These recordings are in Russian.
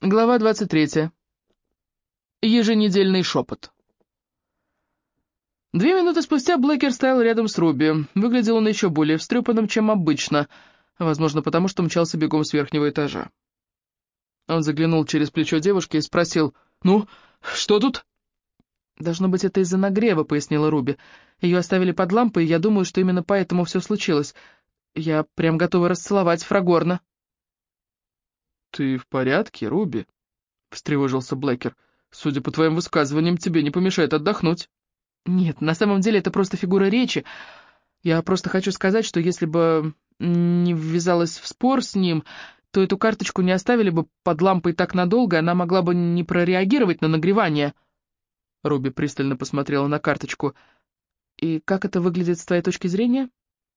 Глава 23. Еженедельный шепот. 2 минуты спустя Блэкер стоял рядом с Руби. Выглядел он еще более встрепанным, чем обычно, возможно, потому что мчался бегом с верхнего этажа. Он заглянул через плечо девушки и спросил: «Ну, что тут?» «Должно быть, это из-за нагрева», — пояснила Руби. «Ее оставили под лампой, и я думаю, что именно поэтому все случилось. Я прям готова расцеловать Фрагорна». «Ты в порядке, Руби?» — встревожился Блэкер. «Судя по твоим высказываниям, тебе не помешает отдохнуть». «Нет, на самом деле это просто фигура речи. Я просто хочу сказать, что если бы не ввязалась в спор с ним, то эту карточку не оставили бы под лампой так надолго, она могла бы не прореагировать на нагревание». Руби пристально посмотрела на карточку. «И как это выглядит с твоей точки зрения?»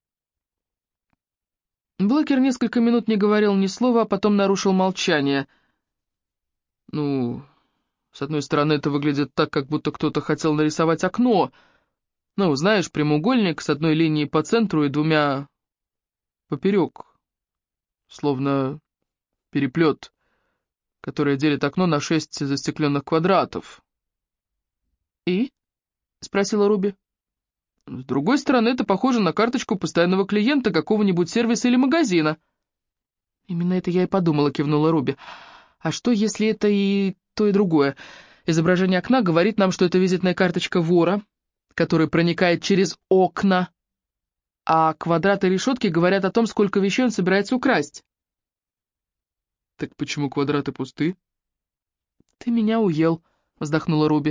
Блэкер несколько минут не говорил ни слова, а потом нарушил молчание. «Ну, с одной стороны, это выглядит так, как будто кто-то хотел нарисовать окно. Ну, знаешь, прямоугольник с одной линией по центру и двумя поперек, словно переплет, который делит окно на 6 застекленных квадратов». «И?» — спросила Руби. С другой стороны, это похоже на карточку постоянного клиента какого-нибудь сервиса или магазина. «Именно это я и подумала», — кивнула Руби. «А что, если это и то, и другое? Изображение окна говорит нам, что это визитная карточка вора, который проникает через окна, а квадраты решетки говорят о том, сколько вещей он собирается украсть». Так почему квадраты пусты? «Ты меня уел», — вздохнула Руби.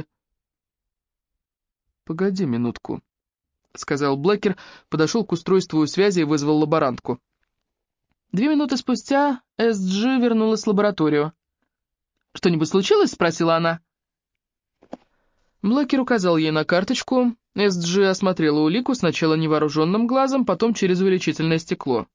«Погоди минутку», — сказал Блэкер, подошел к устройству связи и вызвал лаборантку. 2 минуты спустя Эс-Джи вернулась в лабораторию. «Что-нибудь случилось?» — спросила она. Блэкер указал ей на карточку. Эс-Джи осмотрела улику сначала невооруженным глазом, потом через увеличительное стекло.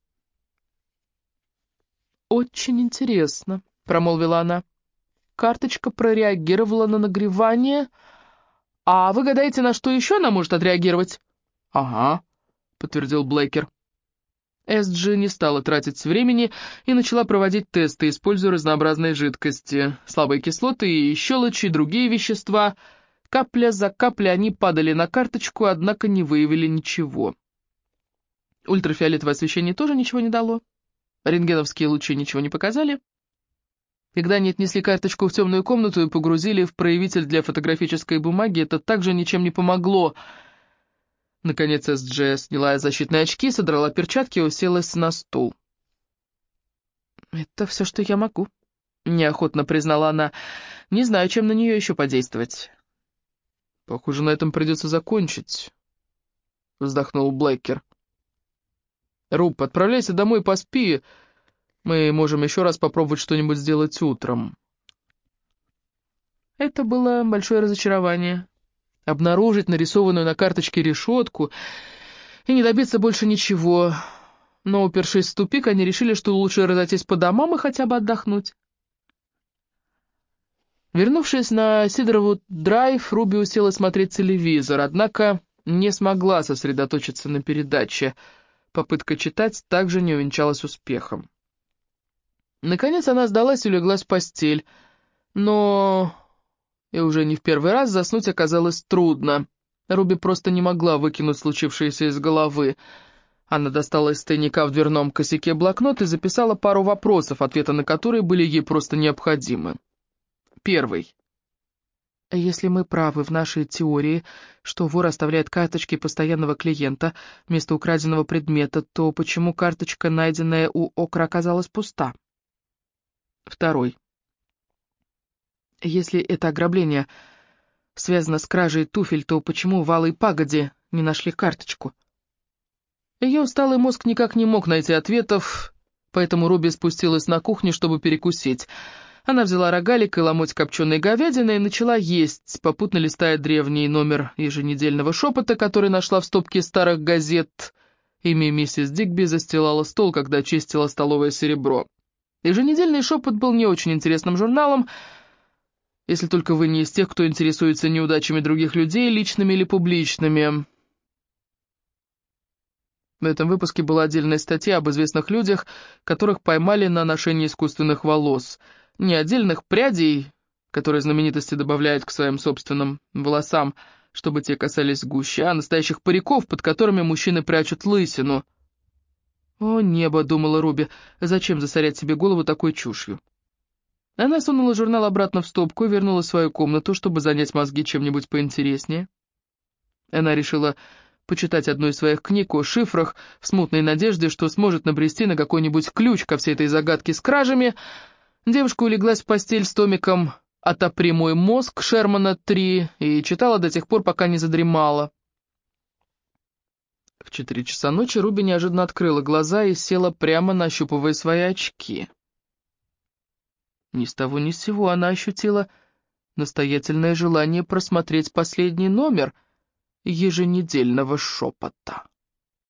«Очень интересно», — промолвила она. «Карточка прореагировала на нагревание. А вы гадаете, на что еще она может отреагировать?» «Ага», — подтвердил Блэкер. Эс-Джи не стала тратить времени и начала проводить тесты, используя разнообразные жидкости, слабые кислоты и щелочи, и другие вещества. Капля за каплей они падали на карточку, однако не выявили ничего. Ультрафиолетовое освещение тоже ничего не дало. Рентгеновские лучи ничего не показали. Когда они отнесли карточку в темную комнату и погрузили в проявитель для фотографической бумаги, это также ничем не помогло. Наконец Эс-Джи сняла защитные очки, содрала перчатки и уселась на стул. «Это все, что я могу», — неохотно признала она. «Не знаю, чем на нее еще подействовать». «Похоже, на этом придется закончить», — вздохнул Блэкер. «Руб, отправляйся домой, поспи. Мы можем еще раз попробовать что-нибудь сделать утром». Это было большое разочарование. Обнаружить нарисованную на карточке решетку и не добиться больше ничего. Но, упершись в тупик, они решили, что лучше разойтись по домам и хотя бы отдохнуть. Вернувшись на Сидорову-драйв, Руби усела смотреть телевизор, однако не смогла сосредоточиться на передаче. Попытка читать также не увенчалась успехом. Наконец она сдалась и улеглась в постель, но... И уже не в первый раз заснуть оказалось трудно. Руби просто не могла выкинуть случившееся из головы. Она достала из тайника в дверном косяке блокнот и записала пару вопросов, ответы на которые были ей просто необходимы. Первый. Если мы правы в нашей теории, что вор оставляет карточки постоянного клиента вместо украденного предмета, то почему карточка, найденная у Окра, оказалась пуста? Второй. Если это ограбление связано с кражей туфель, то почему в Алой Пагоде не нашли карточку? Ее усталый мозг никак не мог найти ответов, поэтому Руби спустилась на кухню, чтобы перекусить. Она взяла рогалик и ломоть копченой говядины и начала есть, попутно листая древний номер еженедельного шепота, который нашла в стопке старых газет. Имя миссис Дигби застилала стол, когда чистила столовое серебро. Еженедельный шепот был не очень интересным журналом, если только вы не из тех, кто интересуется неудачами других людей, личными или публичными. В этом выпуске была отдельная статья об известных людях, которых поймали на ношении искусственных волос. Не отдельных прядей, которые знаменитости добавляют к своим собственным волосам, чтобы те касались гуще, а настоящих париков, под которыми мужчины прячут лысину. «О, небо», — думала Руби, — «зачем засорять себе голову такой чушью?» Она сунула журнал обратно в стопку и вернулась в свою комнату, чтобы занять мозги чем-нибудь поинтереснее. Она решила почитать одну из своих книг о шифрах в смутной надежде, что сможет набрести на какой-нибудь ключ ко всей этой загадке с кражами. Девушка улеглась в постель с томиком «Отопри мой мозг» Шермана 3 и читала до тех пор, пока не задремала. В 4 часа ночи Руби неожиданно открыла глаза и села прямо, нащупывая свои очки. Ни с того ни с сего она ощутила настоятельное желание просмотреть последний номер еженедельного шепота.